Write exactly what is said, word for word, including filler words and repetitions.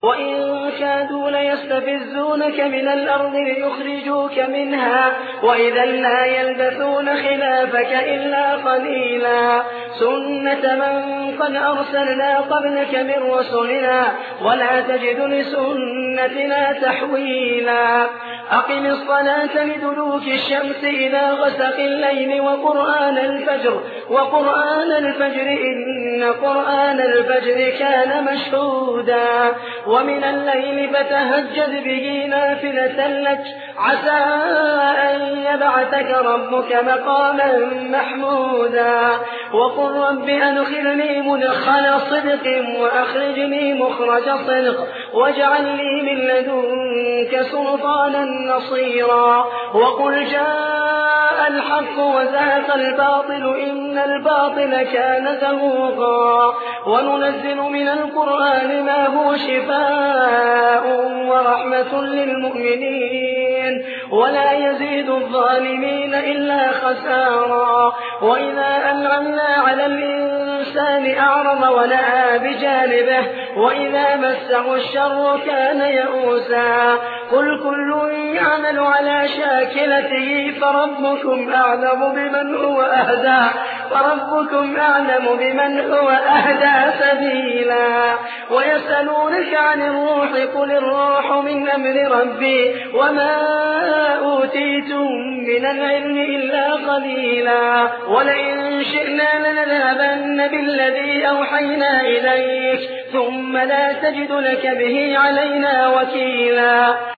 وإن كادوا ليستفزونك من الأرض ليخرجوك منها وإذا لا يلبثون خلافك إلا قليلا سنة من قد أرسلنا قبلك من رسلنا ولا تجد لسنتنا تحويلا أقم الصلاة لدلوك الشمس إلى غسق الليل وقرآن الفجر وقرآن الفجر إن قرآن الفجر كان مشهودا ومن الليل فتهجد به نافلة لك عسى أن يبعثك ربك مقاما محمودا وقل رب أدخلني مدخل صدق وأخرجني مخرج صدق واجعل لي من لدنك سلطانا نصيرا وقل جاء الحق وزهق الباطل إن الباطل كان زهوقا وننزل من القرآن ما هو شفاء ورحمة للمؤمنين ولا يزيد الظالمين إلا خسارا وإذا أنعمنا على الإنسان أعرض ونأى بجانبه وإذا مسه الشر كان يئوسا قل كل يعمل على شاكلته فربكم أعلم بمن هو أهدى فربكم أعلم بمن هو أهدى سبيلا ويسألونك عن الروح قل الروح من أمر ربي وما أوتيتم من العلم إلا قليلا ولئن شئنا لنذهبن بالذي أوحينا إليك ثم لا تجد لك به علينا وكيلا.